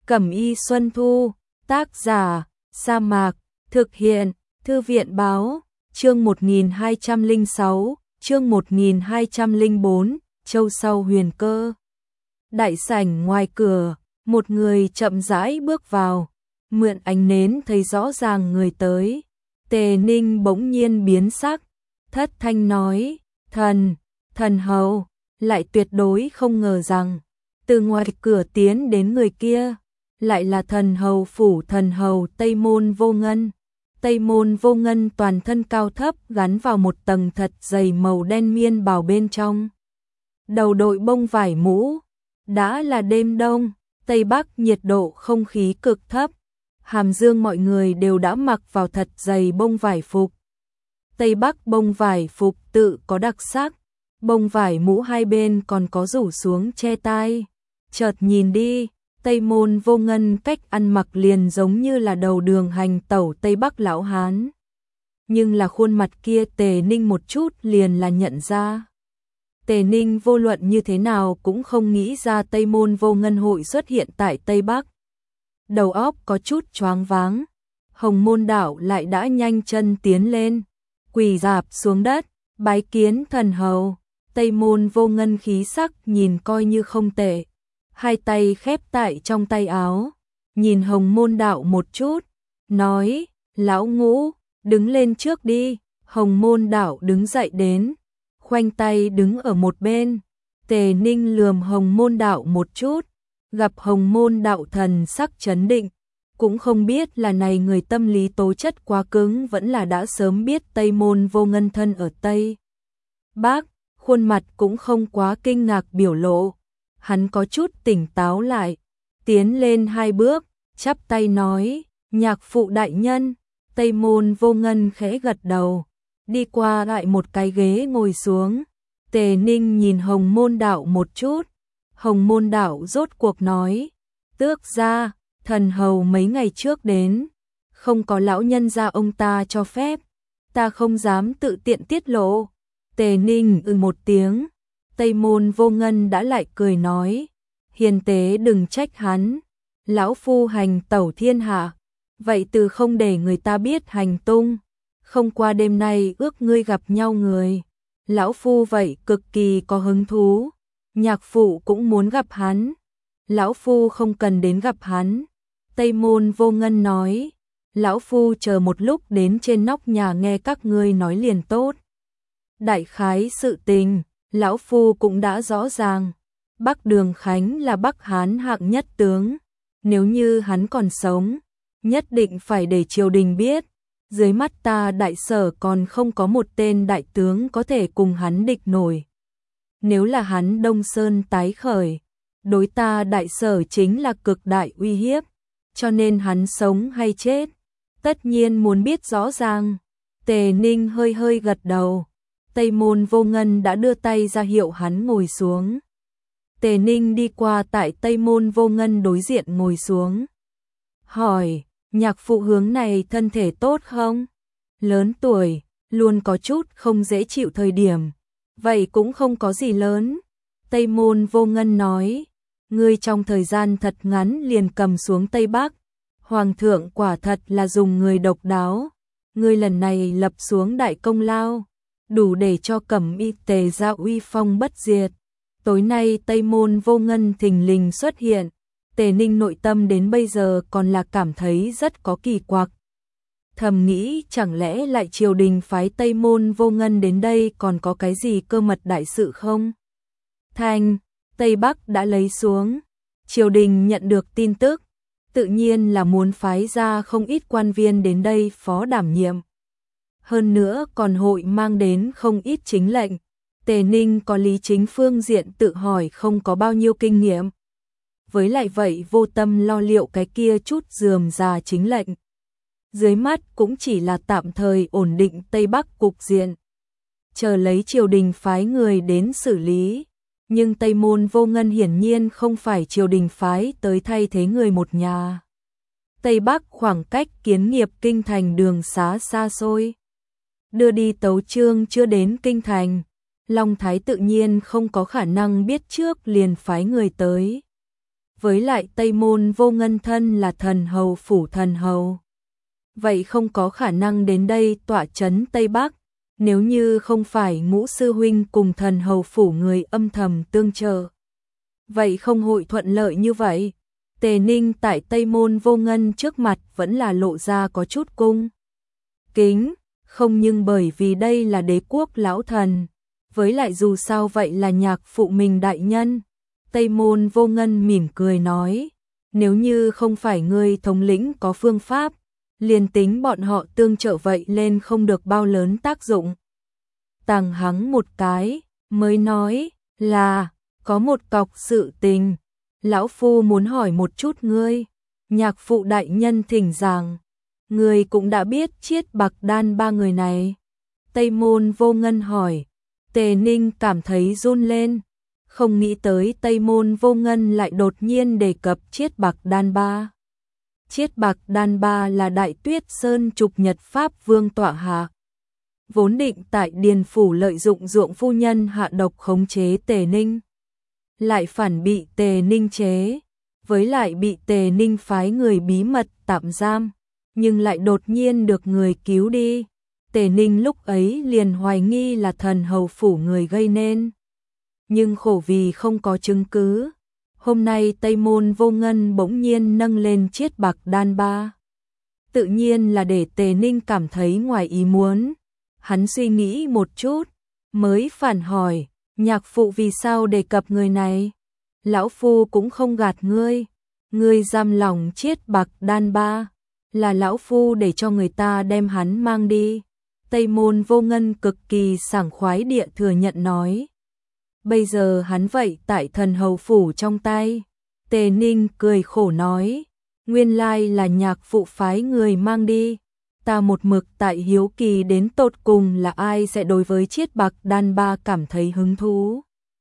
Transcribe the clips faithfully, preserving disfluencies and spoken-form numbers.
Cẩm y Xuân Thu, tác giả, Sa Mạc, thực hiện, Thư viện báo, chương một nghìn hai trăm lẻ sáu, chương một nghìn hai trăm lẻ bốn, Châu Sau Huyền Cơ. Đại sảnh ngoài cửa, một người chậm rãi bước vào, mượn ánh nến thấy rõ ràng người tới. Tề Ninh bỗng nhiên biến sắc, thất thanh nói, thần, thần hầu, lại tuyệt đối không ngờ rằng, từ ngoài cửa tiến đến người kia, lại là thần hầu phủ thần hầu Tây Môn Vô Ngân. Tây Môn Vô Ngân toàn thân cao thấp gắn vào một tầng thật dày màu đen miên bào bên trong. Đầu đội bông vải mũ, đã là đêm đông, Tây Bắc nhiệt độ không khí cực thấp. Hàm Dương mọi người đều đã mặc vào thật dày bông vải phục. Tây Bắc bông vải phục tự có đặc sắc, bông vải mũ hai bên còn có rủ xuống che tai. Chợt nhìn đi, Tây Môn Vô Ngân cách ăn mặc liền giống như là đầu đường hành tẩu Tây Bắc lão hán. Nhưng là khuôn mặt kia Tề Ninh một chút liền là nhận ra. Tề Ninh vô luận như thế nào cũng không nghĩ ra Tây Môn Vô Ngân hội xuất hiện tại Tây Bắc. Đầu óc có chút choáng váng, Hồng Môn Đạo lại đã nhanh chân tiến lên, quỳ rạp xuống đất, bái kiến thần hầu. Tây Môn Vô Ngân khí sắc nhìn coi như không tệ, hai tay khép tại trong tay áo, nhìn Hồng Môn Đạo một chút, nói, lão Ngũ, đứng lên trước đi. Hồng Môn Đạo đứng dậy đến, khoanh tay đứng ở một bên. Tề Ninh lườm Hồng Môn Đạo một chút, gặp Hồng Môn Đạo thần sắc chấn định, cũng không biết là này người tâm lý tố chất quá cứng vẫn là đã sớm biết Tây Môn Vô Ngân thân ở Tây Bắc, khuôn mặt cũng không quá kinh ngạc biểu lộ. Hắn có chút tỉnh táo lại, tiến lên hai bước, chắp tay nói, nhạc phụ đại nhân. Tây Môn Vô Ngân khẽ gật đầu, đi qua lại một cái ghế ngồi xuống. Tề Ninh nhìn Hồng Môn Đạo một chút, Hồng Môn Đạo rốt cuộc nói, tước gia, thần hầu mấy ngày trước đến, không có lão nhân gia ông ta cho phép, ta không dám tự tiện tiết lộ. Tề Ninh ừ một tiếng. Tây Môn Vô Ngân đã lại cười nói, hiền tế đừng trách hắn, lão phu hành tẩu thiên hạ, vậy từ không để người ta biết hành tung, không qua đêm nay ước ngươi gặp nhau người, lão phu vậy cực kỳ có hứng thú, nhạc phụ cũng muốn gặp hắn, lão phu không cần đến gặp hắn. Tây Môn Vô Ngân nói, lão phu chờ một lúc đến trên nóc nhà nghe các ngươi nói liền tốt. Đại khái sự tình, lão phu cũng đã rõ ràng, Bắc Đường Khánh là Bắc Hán hạng nhất tướng, nếu như hắn còn sống, nhất định phải để triều đình biết, dưới mắt ta đại sở còn không có một tên đại tướng có thể cùng hắn địch nổi. Nếu là hắn Đông Sơn tái khởi, đối ta đại sở chính là cực đại uy hiếp, cho nên hắn sống hay chết, tất nhiên muốn biết rõ ràng. Tề Ninh hơi hơi gật đầu. Tây Môn Vô Ngân đã đưa tay ra hiệu hắn ngồi xuống. Tề Ninh đi qua tại Tây Môn Vô Ngân đối diện ngồi xuống. Hỏi, nhạc phụ hướng này thân thể tốt không? Lớn tuổi, luôn có chút không dễ chịu thời điểm. Vậy cũng không có gì lớn. Tây Môn Vô Ngân nói, ngươi trong thời gian thật ngắn liền cầm xuống Tây Bắc. Hoàng thượng quả thật là dùng người độc đáo. Ngươi lần này lập xuống đại công lao, đủ để cho Cẩm y Tề gia uy phong bất diệt. Tối nay Tây Môn Vô Ngân thình lình xuất hiện, Tề Ninh nội tâm đến bây giờ còn là cảm thấy rất có kỳ quặc. Thầm nghĩ chẳng lẽ lại triều đình phái Tây Môn Vô Ngân đến đây còn có cái gì cơ mật đại sự không? Thành, Tây Bắc đã lấy xuống, triều đình nhận được tin tức, tự nhiên là muốn phái ra không ít quan viên đến đây phó đảm nhiệm. Hơn nữa còn hội mang đến không ít chính lệnh. Tề Ninh có lý chính phương diện tự hỏi không có bao nhiêu kinh nghiệm. Với lại vậy vô tâm lo liệu cái kia chút rườm rà chính lệnh. Dưới mắt cũng chỉ là tạm thời ổn định Tây Bắc cục diện, chờ lấy triều đình phái người đến xử lý. Nhưng Tây Môn Vô Ngân hiển nhiên không phải triều đình phái tới thay thế người một nhà. Tây Bắc khoảng cách Kiến Nghiệp kinh thành đường xá xa xôi. Đưa đi tấu chương chưa đến kinh thành, Long Thái tự nhiên không có khả năng biết trước liền phái người tới. với lại Tây Môn Vô Ngân thân là thần hầu phủ thần hầu. Vậy không có khả năng đến đây tọa trấn Tây Bắc, nếu như không phải Ngũ sư huynh cùng thần hầu phủ người âm thầm tương trợ. Vậy không hội thuận lợi như vậy. Tề Ninh tại Tây Môn Vô Ngân trước mặt vẫn là lộ ra có chút cung kính, không nhưng bởi vì đây là đế quốc lão thần, với lại dù sao vậy là nhạc phụ mình đại nhân. Tây Môn Vô Ngân mỉm cười nói, nếu như không phải ngươi thống lĩnh có phương pháp, liền tính bọn họ tương trợ vậy lên không được bao lớn tác dụng. Tàng hắng một cái, mới nói là, có một cọc sự tình, lão phu muốn hỏi một chút ngươi. Nhạc phụ đại nhân thỉnh giảng, ngươi cũng đã biết Chiết Bạc Đan ba người này. Tây Môn Vô Ngân hỏi, Tề Ninh cảm thấy run lên, không nghĩ tới Tây Môn Vô Ngân lại đột nhiên đề cập Chiết Bạc Đan ba. Chiết Bạc Đan ba là Đại Tuyết Sơn trục Nhật Pháp Vương tọa hạ, vốn định tại Điền Phủ lợi dụng ruộng phu nhân hạ độc khống chế Tề Ninh, lại phản bị Tề Ninh chế, với lại bị Tề Ninh phái người bí mật tạm giam, nhưng lại đột nhiên được người cứu đi. Tề Ninh lúc ấy liền hoài nghi là thần hầu phủ người gây nên, nhưng khổ vì không có chứng cứ. Hôm nay Tây Môn Vô Ngân bỗng nhiên nâng lên Chiết Bạc Đan ba, tự nhiên là để Tề Ninh cảm thấy ngoài ý muốn. Hắn suy nghĩ một chút, mới phản hỏi, nhạc phụ vì sao đề cập người này? Lão phu cũng không gạt ngươi, ngươi giam lòng Chiết Bạc Đan ba, là lão phu để cho người ta đem hắn mang đi. Tây Môn Vô Ngân cực kỳ sảng khoái địa thừa nhận nói, bây giờ hắn vậy tại thần hầu phủ trong tay. Tề Ninh cười khổ nói, nguyên lai là nhạc phụ phái người mang đi, ta một mực tại hiếu kỳ đến tột cùng là ai sẽ đối với Chiết Bạc Đan ba cảm thấy hứng thú.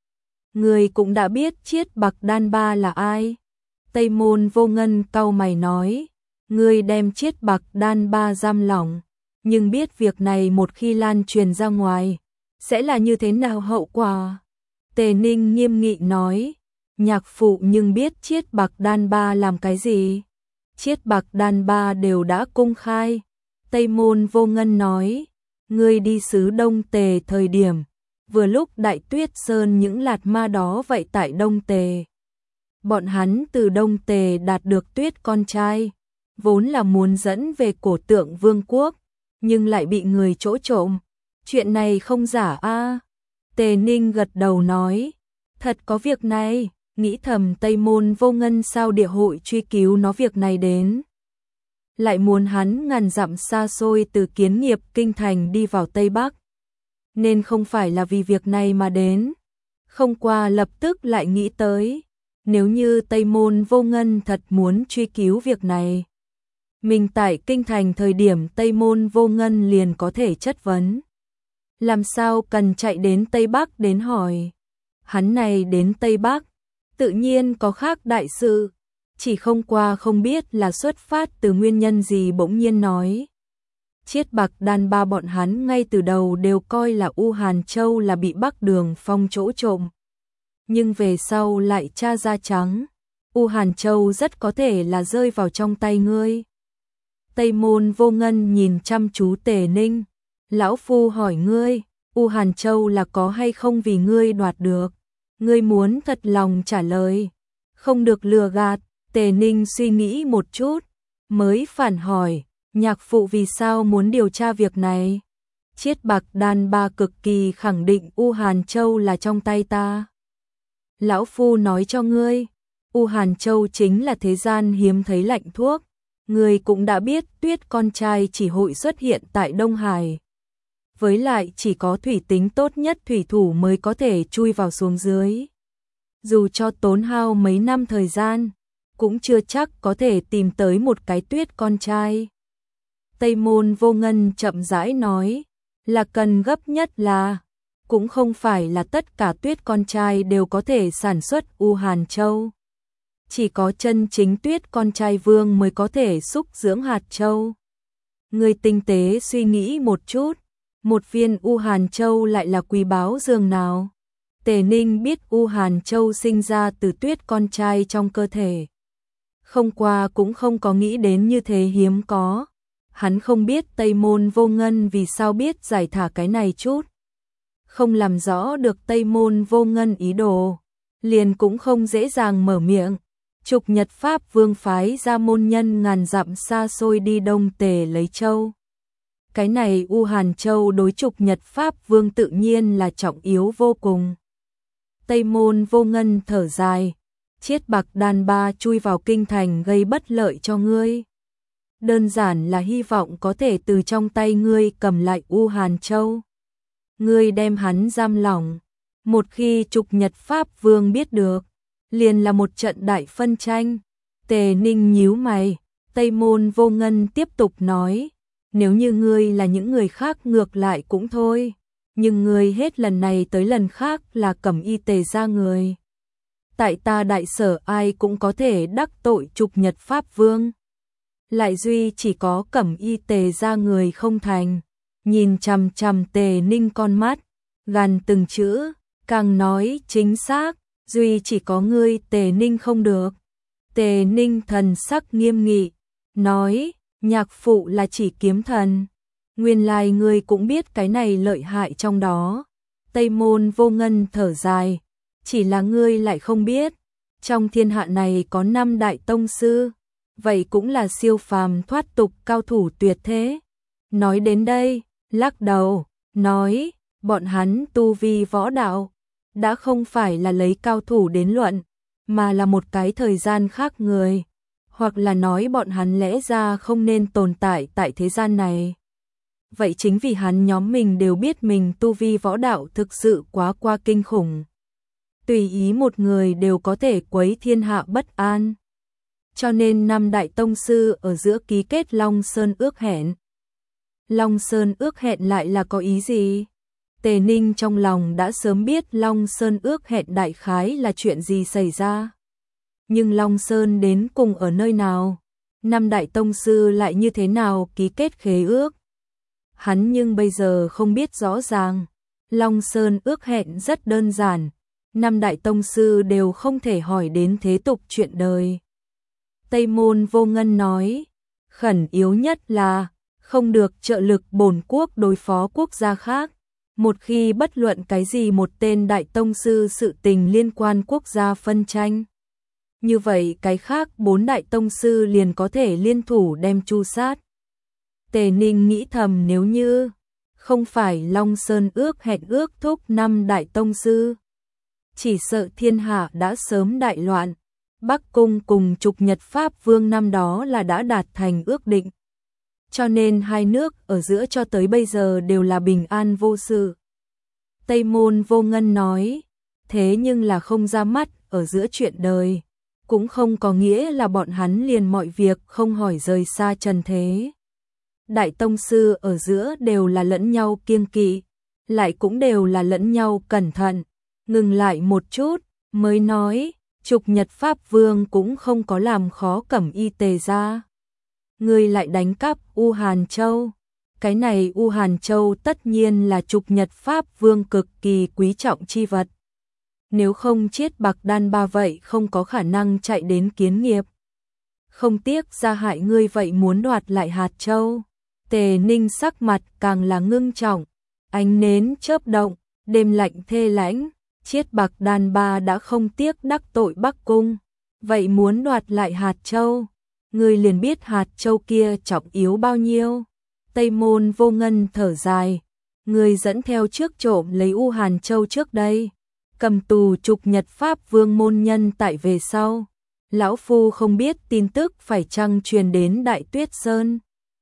Người cũng đã biết Chiết Bạc Đan ba là ai. Tây Môn Vô Ngân cau mày nói, ngươi đem Chiết Bạc Đan ba giam lỏng, nhưng biết việc này một khi lan truyền ra ngoài, sẽ là như thế nào hậu quả? Tề Ninh nghiêm nghị nói, nhạc phụ nhưng biết Chiết Bạc Đan ba làm cái gì? Chiết Bạc Đan ba đều đã công khai. Tây Môn Vô Ngân nói, ngươi đi xứ Đông Tề thời điểm, vừa lúc Đại Tuyết Sơn những lạt ma đó vậy tại Đông Tề. Bọn hắn từ Đông Tề đạt được Tuyết con trai, vốn là muốn dẫn về cổ tượng vương quốc, nhưng lại bị người chỗ trộm. Chuyện này không giả a? Tề Ninh gật đầu nói, thật có việc này. Nghĩ thầm Tây Môn Vô Ngân sao địa hội truy cứu nó việc này đến, lại muốn hắn ngàn dặm xa xôi từ Kiến Nghiệp kinh thành đi vào Tây Bắc, nên không phải là vì việc này mà đến. Không qua lập tức lại nghĩ tới, nếu như Tây Môn Vô Ngân thật muốn truy cứu việc này, mình tại kinh thành thời điểm Tây Môn Vô Ngân liền có thể chất vấn, làm sao cần chạy đến Tây Bắc đến hỏi. Hắn này đến Tây Bắc tự nhiên có khác đại sự, chỉ không qua không biết là xuất phát từ nguyên nhân gì bỗng nhiên nói. Chiết Bạc Đan ba bọn hắn ngay từ đầu đều coi là U Hàn Châu là bị Bắc Đường Phong chỗ trộm, nhưng về sau lại tra ra trắng, U Hàn Châu rất có thể là rơi vào trong tay ngươi. Tây Môn Vô Ngân nhìn chăm chú Tề Ninh, lão phu hỏi ngươi, U Hàn Châu là có hay không vì ngươi đoạt được? Ngươi muốn thật lòng trả lời, không được lừa gạt. Tề Ninh suy nghĩ một chút, mới phản hỏi, nhạc phụ vì sao muốn điều tra việc này? Chiết Bạc Đan ba cực kỳ khẳng định U Hàn Châu là trong tay ta. Lão phu nói cho ngươi, U Hàn Châu chính là thế gian hiếm thấy lạnh thuốc. Ngươi cũng đã biết Tuyết con trai chỉ hội xuất hiện tại Đông Hải, với lại chỉ có thủy tính tốt nhất thủy thủ mới có thể chui vào xuống dưới. Dù cho tốn hao mấy năm thời gian, cũng chưa chắc có thể tìm tới một cái Tuyết con trai. Tây Môn Vô Ngân chậm rãi nói, là cần gấp nhất là, cũng không phải là tất cả Tuyết con trai đều có thể sản xuất U Hàn Châu. Chỉ có chân chính Tuyết con trai vương mới có thể xúc dưỡng hạt châu. Người tinh tế suy nghĩ một chút, một viên U Hàn Châu lại là quý báu dường nào? Tề Ninh biết U Hàn Châu sinh ra từ Tuyết con trai trong cơ thể. Không qua cũng không có nghĩ đến như thế hiếm có. Hắn không biết Tây Môn Vô Ngân vì sao biết giải thả cái này chút. Không làm rõ được Tây Môn Vô Ngân ý đồ, liền cũng không dễ dàng mở miệng. Trục Nhật Pháp Vương phái ra môn nhân ngàn dặm xa xôi đi Đông Tề lấy châu. Cái này U Hàn Châu đối Trục Nhật Pháp Vương tự nhiên là trọng yếu vô cùng. Tây Môn Vô Ngân thở dài, Chiết Bạc Đan Ba chui vào kinh thành gây bất lợi cho ngươi. Đơn giản là hy vọng có thể từ trong tay ngươi cầm lại U Hàn Châu. Ngươi đem hắn giam lỏng, một khi Trục Nhật Pháp Vương biết được, liền là một trận đại phân tranh. Tề Ninh nhíu mày, Tây Môn Vô Ngân tiếp tục nói, nếu như ngươi là những người khác ngược lại cũng thôi, nhưng ngươi hết lần này tới lần khác là Cẩm Y Tề gia người. Tại ta đại sở ai cũng có thể đắc tội Trục Nhật Pháp Vương. Lại duy chỉ có Cẩm Y Tề gia người không thành. Nhìn chằm chằm Tề Ninh con mắt, gằn từng chữ, càng nói chính xác, duy chỉ có ngươi Tề Ninh không được. Tề Ninh thần sắc nghiêm nghị, nói, nhạc phụ là chỉ kiếm thần. Nguyên lai ngươi cũng biết cái này lợi hại trong đó. Tây Môn Vô Ngân thở dài, chỉ là ngươi lại không biết. Trong thiên hạ này có năm đại tông sư, vậy cũng là siêu phàm thoát tục cao thủ tuyệt thế. Nói đến đây, lắc đầu, nói, bọn hắn tu vi võ đạo, đã không phải là lấy cao thủ đến luận, mà là một cái thời gian khác người, hoặc là nói bọn hắn lẽ ra không nên tồn tại tại thế gian này. Vậy chính vì hắn nhóm mình đều biết mình tu vi võ đạo thực sự quá qua kinh khủng. Tùy ý một người đều có thể quấy thiên hạ bất an. Cho nên năm đại tông sư ở giữa ký kết Long Sơn ước hẹn. Long Sơn ước hẹn lại là có ý gì? Tề Ninh trong lòng đã sớm biết Long Sơn ước hẹn đại khái là chuyện gì xảy ra. Nhưng Long Sơn đến cùng ở nơi nào? Năm đại tông sư lại như thế nào ký kết khế ước? Hắn nhưng bây giờ không biết rõ ràng. Long Sơn ước hẹn rất đơn giản. Năm đại tông sư đều không thể hỏi đến thế tục chuyện đời. Tây Môn Vô Ngân nói, khẩn yếu nhất là không được trợ lực bổn quốc đối phó quốc gia khác. Một khi bất luận cái gì một tên đại tông sư sự tình liên quan quốc gia phân tranh, như vậy cái khác bốn đại tông sư liền có thể liên thủ đem tru sát. Tề Ninh nghĩ thầm, nếu như không phải Long Sơn ước hẹn ước thúc năm đại tông sư, chỉ sợ thiên hạ đã sớm đại loạn. Bắc Cung cùng Trục Nhật Pháp Vương năm đó là đã đạt thành ước định. Cho nên hai nước ở giữa cho tới bây giờ đều là bình an vô sự. Tây Môn Vô Ngân nói, thế nhưng là không ra mắt ở giữa chuyện đời, cũng không có nghĩa là bọn hắn liền mọi việc không hỏi rời xa trần thế. Đại tông sư ở giữa đều là lẫn nhau kiêng kỵ, lại cũng đều là lẫn nhau cẩn thận. Ngừng lại một chút, mới nói, Trục Nhật Pháp Vương cũng không có làm khó Cẩm Y Tề gia. Ngươi lại đánh cắp U Hàn Châu. Cái này U Hàn Châu tất nhiên là Trục Nhật Pháp Vương cực kỳ quý trọng chi vật. Nếu không Chiết Bạc Đan Ba vậy không có khả năng chạy đến kiến nghiệp. Không tiếc ra hại ngươi vậy muốn đoạt lại hạt châu. Tề Ninh sắc mặt càng là ngưng trọng, ánh nến chớp động, đêm lạnh thê lãnh. Chiết Bạc Đan Ba đã không tiếc đắc tội Bắc Cung, vậy muốn đoạt lại hạt châu, ngươi liền biết hạt châu kia trọng yếu bao nhiêu. Tây Môn Vô Ngân thở dài, ngươi dẫn theo trước trộm lấy U Hàn Châu trước đây, cầm tù Trục Nhật Pháp Vương môn nhân tại về sau. Lão Phu không biết tin tức phải chăng truyền đến Đại Tuyết Sơn.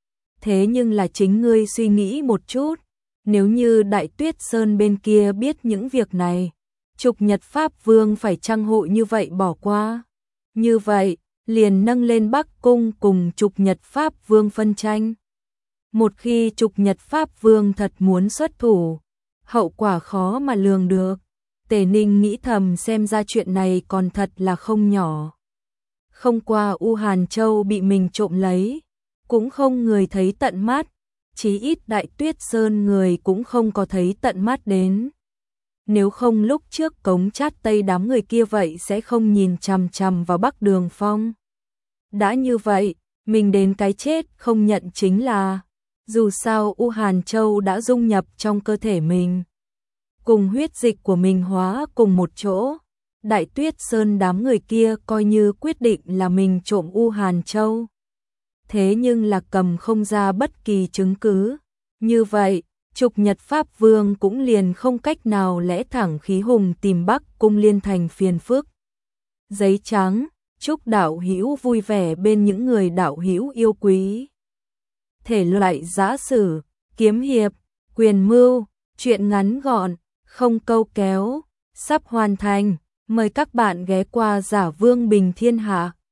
Thế nhưng là chính ngươi suy nghĩ một chút, nếu như Đại Tuyết Sơn bên kia biết những việc này, Trục Nhật Pháp Vương phải chăng hội như vậy bỏ qua. Như vậy, liền nâng lên Bắc Cung cùng Trục Nhật Pháp Vương phân tranh. Một khi Trục Nhật Pháp Vương thật muốn xuất thủ, hậu quả khó mà lường được. Tề Ninh nghĩ thầm, xem ra chuyện này còn thật là không nhỏ. Không qua U Hàn Châu bị mình trộm lấy, cũng không người thấy tận mắt, chí ít Đại Tuyết Sơn người cũng không có thấy tận mắt đến. nếu không lúc trước Cống Chát Tây đám người kia vậy sẽ không nhìn chằm chằm vào Bắc Đường Phong. Đã như vậy, mình đến cái chết không nhận chính là, dù sao U Hàn Châu đã dung nhập trong cơ thể mình, cùng huyết dịch của mình hóa cùng một chỗ. Đại Tuyết Sơn đám người kia coi như quyết định là mình trộm U Hàn Châu. Thế nhưng là cầm không ra bất kỳ chứng cứ. Như vậy, Trục Nhật Pháp Vương cũng liền không cách nào lẽ thẳng khí hùng tìm Bắc Cung Liên thành phiền phức. Giấy trắng, chúc đạo hữu vui vẻ bên những người đạo hữu yêu quý. Thể loại giã sử, kiếm hiệp, quyền mưu, truyện ngắn gọn, không câu kéo, sắp hoàn thành. Mời các bạn ghé qua Giả Vương Bình Thiên Hạ.